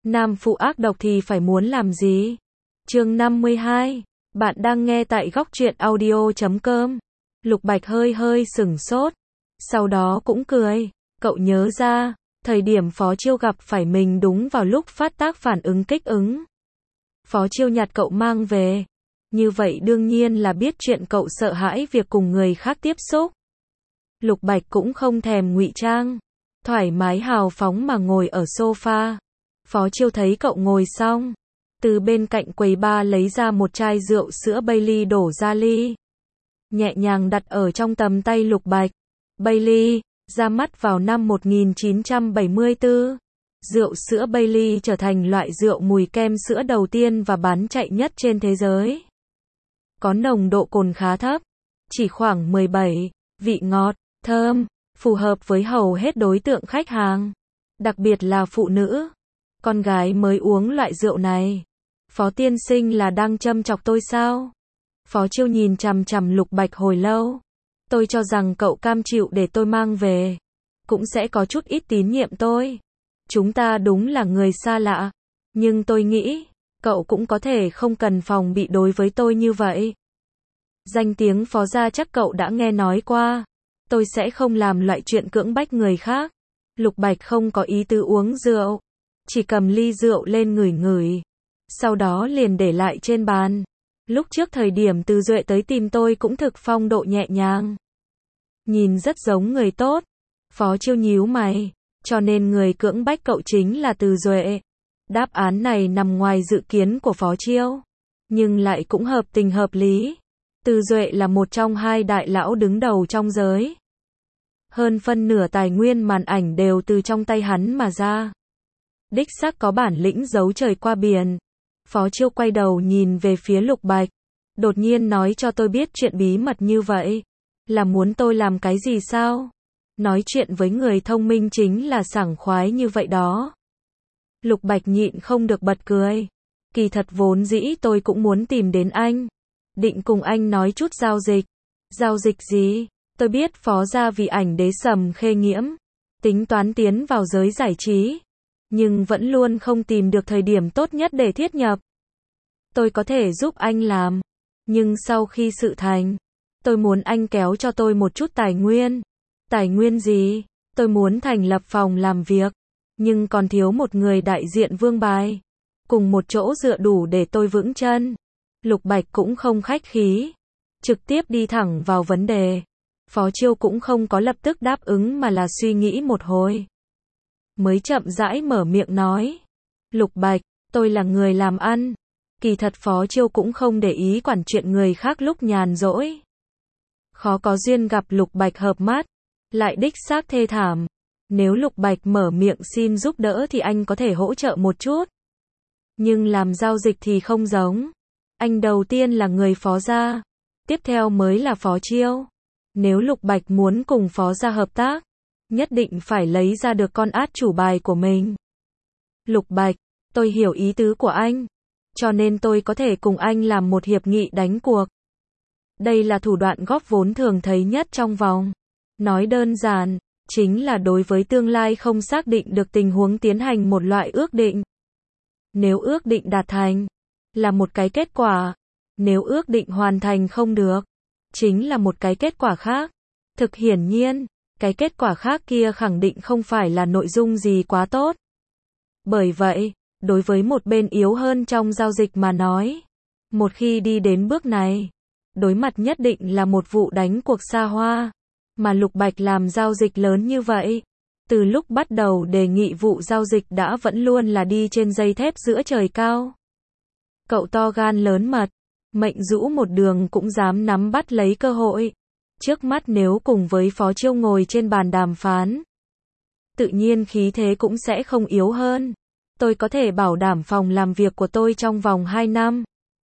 Nam phụ ác độc thì phải muốn làm gì? Chương 52. Bạn đang nghe tại góc truyện audio.com. Lục Bạch hơi hơi sửng sốt, sau đó cũng cười. Cậu nhớ ra, thời điểm Phó Chiêu gặp phải mình đúng vào lúc phát tác phản ứng kích ứng. Phó Chiêu nhặt cậu mang về. Như vậy đương nhiên là biết chuyện cậu sợ hãi việc cùng người khác tiếp xúc. Lục Bạch cũng không thèm ngụy trang, thoải mái hào phóng mà ngồi ở sofa. Phó Chiêu thấy cậu ngồi xong, từ bên cạnh quầy bar lấy ra một chai rượu sữa Bailey đổ ra ly, nhẹ nhàng đặt ở trong tầm tay Lục Bạch. Bailey, ra mắt vào năm 1974. Rượu sữa Bailey trở thành loại rượu mùi kem sữa đầu tiên và bán chạy nhất trên thế giới. Có nồng độ cồn khá thấp, chỉ khoảng 17, vị ngọt, thơm, phù hợp với hầu hết đối tượng khách hàng, đặc biệt là phụ nữ. Con gái mới uống loại rượu này. Phó tiên sinh là đang châm chọc tôi sao? Phó Chiêu nhìn chằm chằm Lục Bạch hồi lâu. Tôi cho rằng cậu cam chịu để tôi mang về, cũng sẽ có chút ít tín nhiệm tôi. Chúng ta đúng là người xa lạ, nhưng tôi nghĩ, cậu cũng có thể không cần phòng bị đối với tôi như vậy. Danh tiếng Phó gia chắc cậu đã nghe nói qua. Tôi sẽ không làm loại chuyện cưỡng bách người khác. Lục Bạch không có ý tứ uống rượu, chỉ cầm ly rượu lên ngửi ngửi, sau đó liền để lại trên bàn. Lúc trước thời điểm Từ Duệ tới tìm tôi cũng thực phong độ nhẹ nhàng, nhìn rất giống người tốt. Phó Chiêu nhíu mày, cho nên người cưỡng bách cậu chính là Từ Duệ. Đáp án này nằm ngoài dự kiến của Phó Chiêu, nhưng lại cũng hợp tình hợp lý. Từ Duệ là một trong hai đại lão đứng đầu trong giới. Hơn phân nửa tài nguyên màn ảnh đều từ trong tay hắn mà ra. Đích xác có bản lĩnh giấu trời qua biển. Phó Chiêu quay đầu nhìn về phía Lục Bạch, đột nhiên nói cho tôi biết chuyện bí mật như vậy, là muốn tôi làm cái gì sao? Nói chuyện với người thông minh chính là sảng khoái như vậy đó. Lục Bạch nhịn không được bật cười. Kỳ thật vốn dĩ tôi cũng muốn tìm đến anh, định cùng anh nói chút giao dịch. Giao dịch gì? Tôi biết Phó gia vì ảnh đế Sầm Khê Nghiễm, tính toán tiến vào giới giải trí, nhưng vẫn luôn không tìm được thời điểm tốt nhất để thiết nhập. Tôi có thể giúp anh làm, nhưng sau khi sự thành, tôi muốn anh kéo cho tôi một chút tài nguyên. Tài nguyên gì? Tôi muốn thành lập phòng làm việc, nhưng còn thiếu một người đại diện vương bài, cùng một chỗ dựa đủ để tôi vững chân. Lục Bạch cũng không khách khí, trực tiếp đi thẳng vào vấn đề. Phó Chiêu cũng không có lập tức đáp ứng mà là suy nghĩ một hồi, mới chậm rãi mở miệng nói. Lục Bạch, tôi là người làm ăn. Kỳ thật Phó Chiêu cũng không để ý quản chuyện người khác lúc nhàn rỗi. Khó có duyên gặp Lục Bạch hợp mắt, lại đích xác thê thảm. Nếu Lục Bạch mở miệng xin giúp đỡ thì anh có thể hỗ trợ một chút. Nhưng làm giao dịch thì không giống. Anh đầu tiên là người Phó gia, tiếp theo mới là Phó Chiêu. Nếu Lục Bạch muốn cùng Phó gia hợp tác, nhất định phải lấy ra được con át chủ bài của mình. Lục Bạch, tôi hiểu ý tứ của anh, cho nên tôi có thể cùng anh làm một hiệp nghị đánh cuộc. Đây là thủ đoạn góp vốn thường thấy nhất trong vòng. Nói đơn giản, chính là đối với tương lai không xác định được tình huống tiến hành một loại ước định. Nếu ước định đạt thành, là một cái kết quả. Nếu ước định hoàn thành không được, chính là một cái kết quả khác. Thực hiển nhiên, cái kết quả khác kia khẳng định không phải là nội dung gì quá tốt. Bởi vậy, đối với một bên yếu hơn trong giao dịch mà nói, một khi đi đến bước này, đối mặt nhất định là một vụ đánh cuộc xa hoa. Mà Lục Bạch làm giao dịch lớn như vậy, từ lúc bắt đầu đề nghị vụ giao dịch đã vẫn luôn là đi trên dây thép giữa trời cao. Cậu to gan lớn mật, mệnh rũ một đường cũng dám nắm bắt lấy cơ hội. Trước mắt nếu cùng với Phó Chiêu ngồi trên bàn đàm phán, tự nhiên khí thế cũng sẽ không yếu hơn. Tôi có thể bảo đảm phòng làm việc của tôi trong vòng 2 năm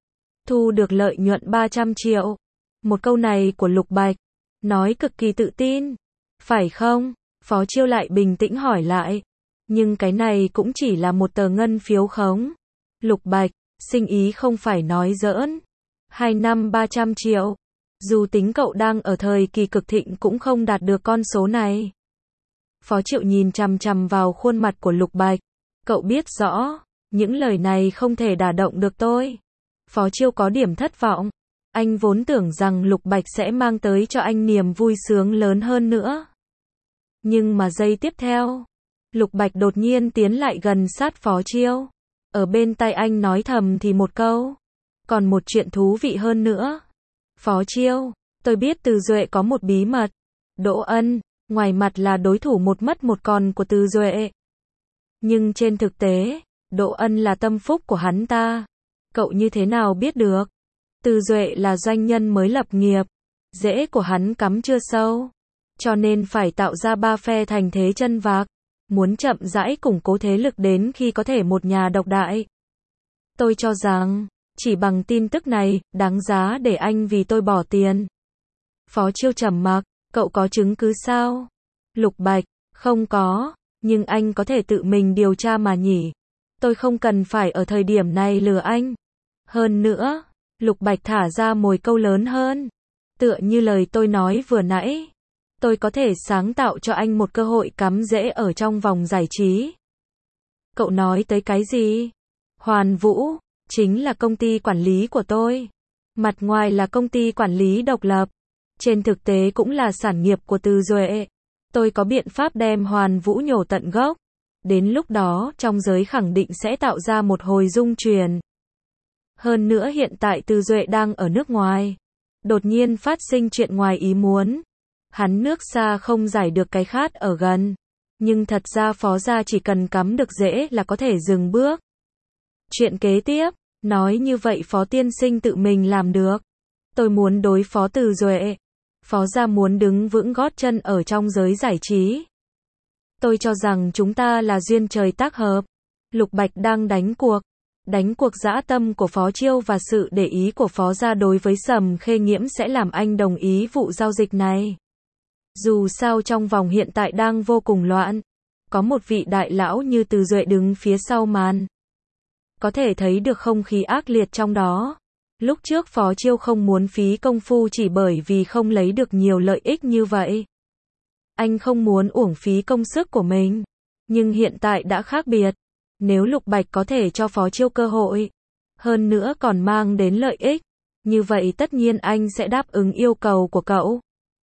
thu được lợi nhuận 300 triệu. Một câu này của Lục Bạch nói cực kỳ tự tin. Phải không? Phó Chiêu lại bình tĩnh hỏi lại. Nhưng cái này cũng chỉ là một tờ ngân phiếu khống. Lục Bạch, sinh ý không phải nói giỡn. 2 năm 300 triệu. Dù tính cậu đang ở thời kỳ cực thịnh cũng không đạt được con số này. Phó Triệu nhìn chằm chằm vào khuôn mặt của Lục Bạch. Cậu biết rõ, Những lời này không thể đả động được tôi. Phó Chiêu có điểm thất vọng. Anh vốn tưởng rằng Lục Bạch sẽ mang tới cho anh niềm vui sướng lớn hơn nữa. Nhưng mà giây tiếp theo, Lục Bạch đột nhiên tiến lại gần sát Phó Chiêu. Ở bên tai anh nói thầm thì một câu. Còn một chuyện thú vị hơn nữa. Phó Chiêu, tôi biết Từ Duệ có một bí mật. Đỗ Ân, ngoài mặt là đối thủ một mất một còn của Từ Duệ. Nhưng trên thực tế, Đỗ Ân là tâm phúc của hắn ta. Cậu như thế nào biết được? Từ Duệ là doanh nhân mới lập nghiệp. Rễ của hắn cắm chưa sâu. Cho nên phải tạo ra ba phe thành thế chân vạc. Muốn chậm rãi củng cố thế lực đến khi có thể một nhà độc đại. Tôi cho rằng, chỉ bằng tin tức này, đáng giá để anh vì tôi bỏ tiền. Phó Chiêu trầm mặc, cậu có chứng cứ sao? Lục Bạch, không có, nhưng anh có thể tự mình điều tra mà nhỉ. Tôi không cần phải ở thời điểm này lừa anh. Hơn nữa, Lục Bạch thả ra mồi câu lớn hơn. Tựa như lời tôi nói vừa nãy. Tôi có thể sáng tạo cho anh một cơ hội cắm rễ ở trong vòng giải trí. Cậu nói tới cái gì? Hoàn Vũ, chính là công ty quản lý của tôi. Mặt ngoài là công ty quản lý độc lập. Trên thực tế cũng là sản nghiệp của Từ Duệ. Tôi có biện pháp đem Hoàn Vũ nhổ tận gốc. Đến lúc đó, trong giới khẳng định sẽ tạo ra một hồi dung truyền. Hơn nữa hiện tại Từ Duệ đang ở nước ngoài. Đột nhiên phát sinh chuyện ngoài ý muốn. Hắn nước xa không giải được cái khát ở gần. Nhưng thật ra Phó gia chỉ cần cắm được rễ là có thể dừng bước. Chuyện kế tiếp, nói như vậy Phó tiên sinh tự mình làm được. Tôi muốn đối phó Từ Duệ. Phó gia muốn đứng vững gót chân ở trong giới giải trí. Tôi cho rằng chúng ta là duyên trời tác hợp. Lục Bạch đang đánh cuộc dã tâm của Phó Chiêu và sự để ý của Phó gia đối với Sầm Khê Nghiễm sẽ làm anh đồng ý vụ giao dịch này. Dù sao trong vòng hiện tại đang vô cùng loạn. Có một vị đại lão như Từ Duệ đứng phía sau màn. Có thể thấy được không khí ác liệt trong đó. Lúc trước Phó Chiêu không muốn phí công phu chỉ bởi vì không lấy được nhiều lợi ích như vậy. Anh không muốn uổng phí công sức của mình. Nhưng hiện tại đã khác biệt. Nếu Lục Bạch có thể cho Phó Chiêu cơ hội, hơn nữa còn mang đến lợi ích, như vậy tất nhiên anh sẽ đáp ứng yêu cầu của cậu.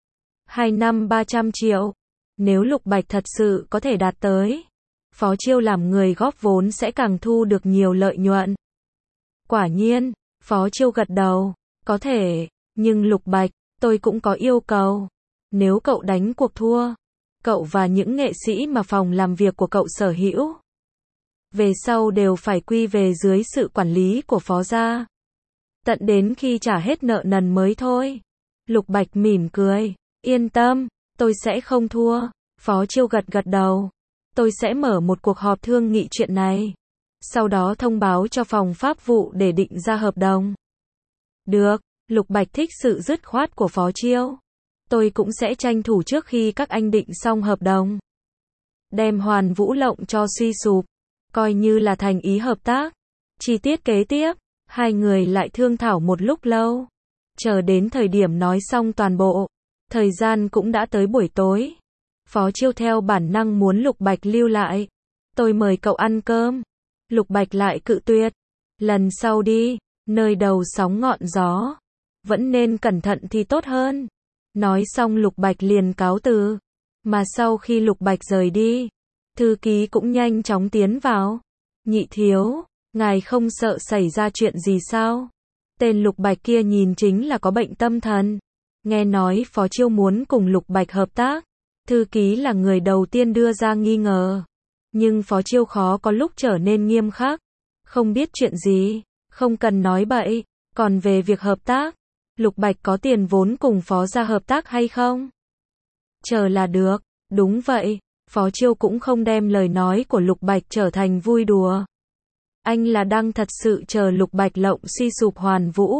2 năm 300 triệu. Nếu Lục Bạch thật sự có thể đạt tới, Phó Chiêu làm người góp vốn sẽ càng thu được nhiều lợi nhuận. Quả nhiên, Phó Chiêu gật đầu, có thể, nhưng Lục Bạch, tôi cũng có yêu cầu. Nếu cậu đánh cuộc thua, cậu và những nghệ sĩ mà phòng làm việc của cậu sở hữu, về sau đều phải quy về dưới sự quản lý của Phó gia. Tận đến khi trả hết nợ nần mới thôi. Lục Bạch mỉm cười, yên tâm, tôi sẽ không thua. Phó Chiêu gật đầu. Tôi sẽ mở một cuộc họp thương nghị chuyện này. Sau đó thông báo cho phòng pháp vụ để định ra hợp đồng. Được, Lục Bạch thích sự dứt khoát của Phó Chiêu. Tôi cũng sẽ tranh thủ trước khi các anh định xong hợp đồng. Đem Hoàn Vũ lộng cho suy sụp. Coi như là thành ý hợp tác. Chi tiết kế tiếp, hai người lại thương thảo một lúc lâu. Chờ đến thời điểm nói xong toàn bộ. Thời gian cũng đã tới buổi tối. Phó Chiêu theo bản năng muốn Lục Bạch lưu lại. Tôi mời cậu ăn cơm. Lục Bạch lại cự tuyệt. Lần sau đi, nơi đầu sóng ngọn gió. Vẫn nên cẩn thận thì tốt hơn. Nói xong Lục Bạch liền cáo từ. Mà sau khi Lục Bạch rời đi, thư ký cũng nhanh chóng tiến vào. Nhị thiếu, ngài không sợ xảy ra chuyện gì sao? Tên Lục Bạch kia nhìn chính là có bệnh tâm thần. Nghe nói Phó Chiêu muốn cùng Lục Bạch hợp tác. Thư ký là người đầu tiên đưa ra nghi ngờ. Nhưng Phó Chiêu khó có lúc trở nên nghiêm khắc. Không biết chuyện gì, không cần nói bậy. Còn về việc hợp tác, Lục Bạch có tiền vốn cùng Phó gia hợp tác hay không? Chờ là được, đúng vậy. Phó Chiêu cũng không đem lời nói của Lục Bạch trở thành vui đùa. Anh là đang thật sự chờ Lục Bạch lộng suy sụp Hoàn Vũ.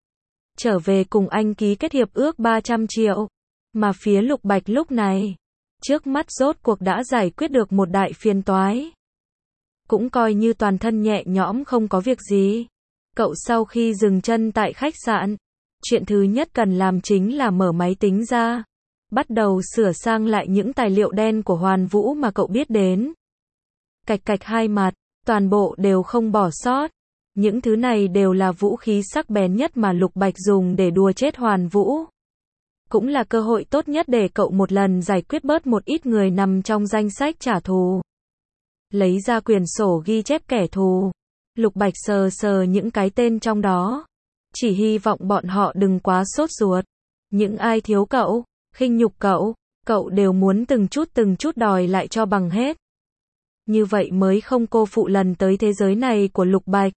Trở về cùng anh ký kết hiệp ước 300 triệu. Mà phía Lục Bạch lúc này, trước mắt rốt cuộc đã giải quyết được một đại phiền toái. Cũng coi như toàn thân nhẹ nhõm không có việc gì. Cậu sau khi dừng chân tại khách sạn, chuyện thứ nhất cần làm chính là mở máy tính ra. Bắt đầu sửa sang lại những tài liệu đen của Hoàn Vũ mà cậu biết đến. Cạch cạch hai mặt, Toàn bộ đều không bỏ sót. Những thứ này đều là vũ khí sắc bén nhất mà Lục Bạch dùng để đùa chết Hoàn Vũ. Cũng là cơ hội tốt nhất để cậu một lần giải quyết bớt một ít người nằm trong danh sách trả thù. Lấy ra quyển sổ ghi chép kẻ thù. Lục Bạch sờ sờ những cái tên trong đó. Chỉ hy vọng bọn họ đừng quá sốt ruột. Những ai thiếu cậu, khinh nhục cậu đều muốn từng chút đòi lại cho bằng hết. Như vậy mới không cô phụ lần tới thế giới này của Lục Bạch.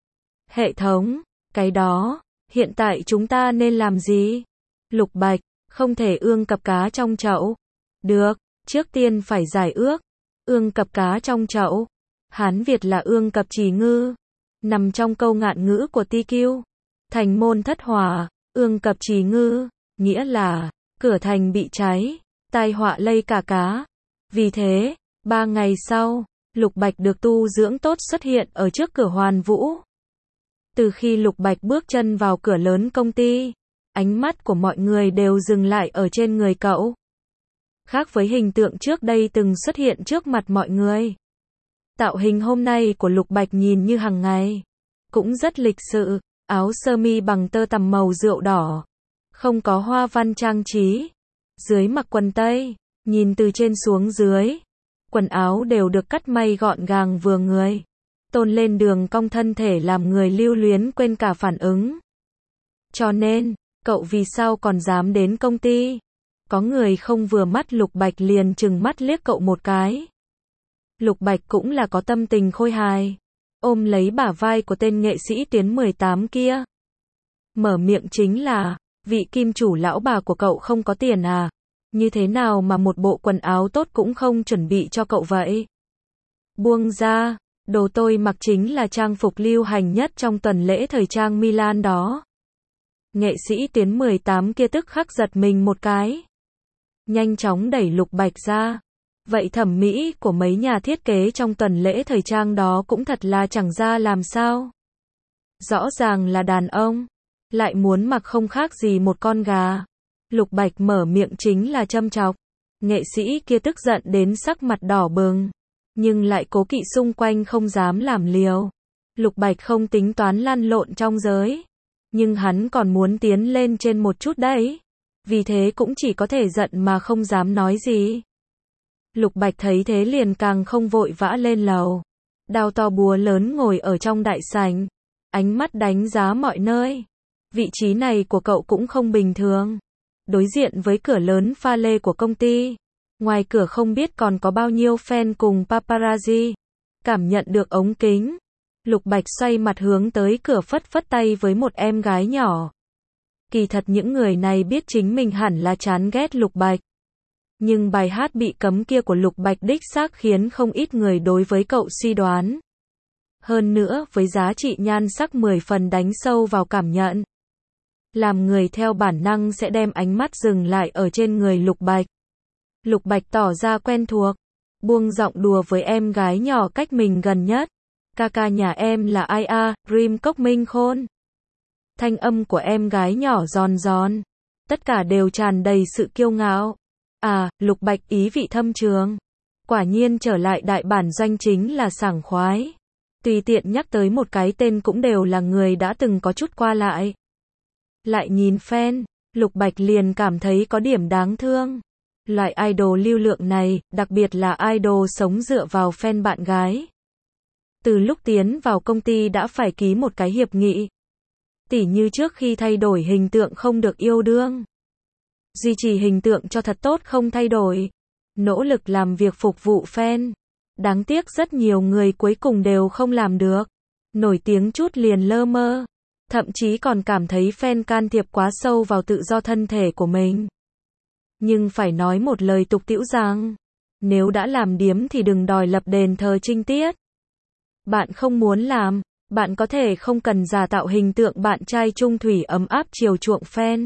Hệ thống, cái đó, hiện tại chúng ta nên làm gì? Lục Bạch, không thể ương cập cá trong chậu. Được, trước tiên phải giải ước. Ương cập cá trong chậu. Hán Việt là ương cập trì ngư. Nằm trong câu ngạn ngữ của TQ. Thành môn thất hỏa, ương cập trì ngư, nghĩa là, cửa thành bị cháy, tai họa lây cả cá. Vì thế, 3 ngày sau, Lục Bạch được tu dưỡng tốt xuất hiện ở trước cửa Hoàn Vũ. Từ khi Lục Bạch bước chân vào cửa lớn công ty, ánh mắt của mọi người đều dừng lại ở trên người cậu. Khác với hình tượng trước đây từng xuất hiện trước mặt mọi người. Tạo hình hôm nay của Lục Bạch nhìn như hàng ngày, cũng rất lịch sự, áo sơ mi bằng tơ tằm màu rượu đỏ, không có hoa văn trang trí. Dưới mặc quần tây, nhìn từ trên xuống dưới, quần áo đều được cắt may gọn gàng vừa người, tôn lên đường cong thân thể làm người lưu luyến quên cả phản ứng. Cho nên, cậu vì sao còn dám đến công ty? Có người không vừa mắt Lục Bạch liền trừng mắt liếc cậu một cái. Lục Bạch cũng là có tâm tình khôi hài, ôm lấy bả vai của tên nghệ sĩ Tuyến 18 kia. Mở miệng chính là, vị kim chủ lão bà của cậu không có tiền à? Như thế nào mà một bộ quần áo tốt cũng không chuẩn bị cho cậu vậy? Buông ra, đồ tôi mặc chính là trang phục lưu hành nhất trong tuần lễ thời trang Milan đó. Nghệ sĩ Tuyến 18 kia tức khắc giật mình một cái. Nhanh chóng đẩy Lục Bạch ra. Vậy thẩm mỹ của mấy nhà thiết kế trong tuần lễ thời trang đó cũng thật là chẳng ra làm sao. Rõ ràng là đàn ông, lại muốn mặc không khác gì một con gà. Lục Bạch mở miệng chính là châm chọc. Nghệ sĩ kia tức giận đến sắc mặt đỏ bừng, nhưng lại cố kỵ xung quanh không dám làm liều. Lục Bạch không tính toán lăn lộn trong giới, nhưng hắn còn muốn tiến lên trên một chút đấy. Vì thế cũng chỉ có thể giận mà không dám nói gì. Lục Bạch thấy thế liền càng không vội vã lên lầu. Đao to búa lớn ngồi ở trong đại sảnh, ánh mắt đánh giá mọi nơi. Vị trí này của cậu cũng không bình thường. Đối diện với cửa lớn pha lê của công ty, ngoài cửa không biết còn có bao nhiêu fan cùng paparazzi. Cảm nhận được ống kính, Lục Bạch xoay mặt hướng tới cửa phất phất tay với một em gái nhỏ. Kỳ thật những người này biết chính mình hẳn là chán ghét Lục Bạch. Nhưng bài hát bị cấm kia của Lục Bạch đích xác khiến không ít người đối với cậu suy đoán. Hơn nữa với giá trị nhan sắc 10 phần đánh sâu vào cảm nhận. Làm người theo bản năng sẽ đem ánh mắt dừng lại ở trên người Lục Bạch. Lục Bạch tỏ ra quen thuộc, buông giọng đùa với em gái nhỏ cách mình gần nhất. Ca ca nhà em là ai a? Dream Cốc Minh Khôn. Thanh âm của em gái nhỏ giòn giòn, tất cả đều tràn đầy sự kiêu ngạo. À, Lục Bạch ý vị thâm trường. Quả nhiên trở lại đại bản doanh chính là sảng khoái. Tùy tiện nhắc tới một cái tên cũng đều là người đã từng có chút qua lại. Lại nhìn fan, Lục Bạch liền cảm thấy có điểm đáng thương. Loại idol lưu lượng này, đặc biệt là idol sống dựa vào fan bạn gái. Từ lúc tiến vào công ty đã phải ký một cái hiệp nghị. Tỉ như trước khi thay đổi hình tượng không được yêu đương. Duy trì hình tượng cho thật tốt không thay đổi. Nỗ lực làm việc phục vụ fan. Đáng tiếc rất nhiều người cuối cùng đều không làm được. Nổi tiếng chút liền lơ mơ. Thậm chí còn cảm thấy fan can thiệp quá sâu vào tự do thân thể của mình. Nhưng phải nói một lời tục tĩu rằng, nếu đã làm điếm thì đừng đòi lập đền thờ trinh tiết. Bạn không muốn làm, bạn có thể không cần giả tạo hình tượng bạn trai trung thủy ấm áp chiều chuộng fan.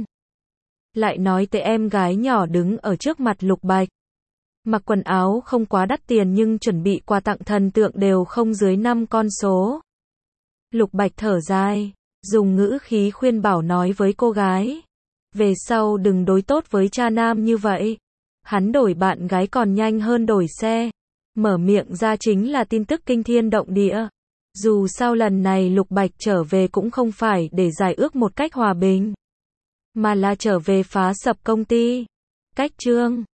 Lại nói tới em gái nhỏ đứng ở trước mặt Lục Bạch. Mặc quần áo không quá đắt tiền nhưng chuẩn bị quà tặng thần tượng đều không dưới 5 con số. Lục Bạch thở dài, dùng ngữ khí khuyên bảo nói với cô gái. Về sau đừng đối tốt với cha nam như vậy. Hắn đổi bạn gái còn nhanh hơn đổi xe. Mở miệng ra chính là tin tức kinh thiên động địa. Dù sao lần này Lục Bạch trở về cũng không phải để giải ước một cách hòa bình, mà là trở về phá sập công ty. Cách chương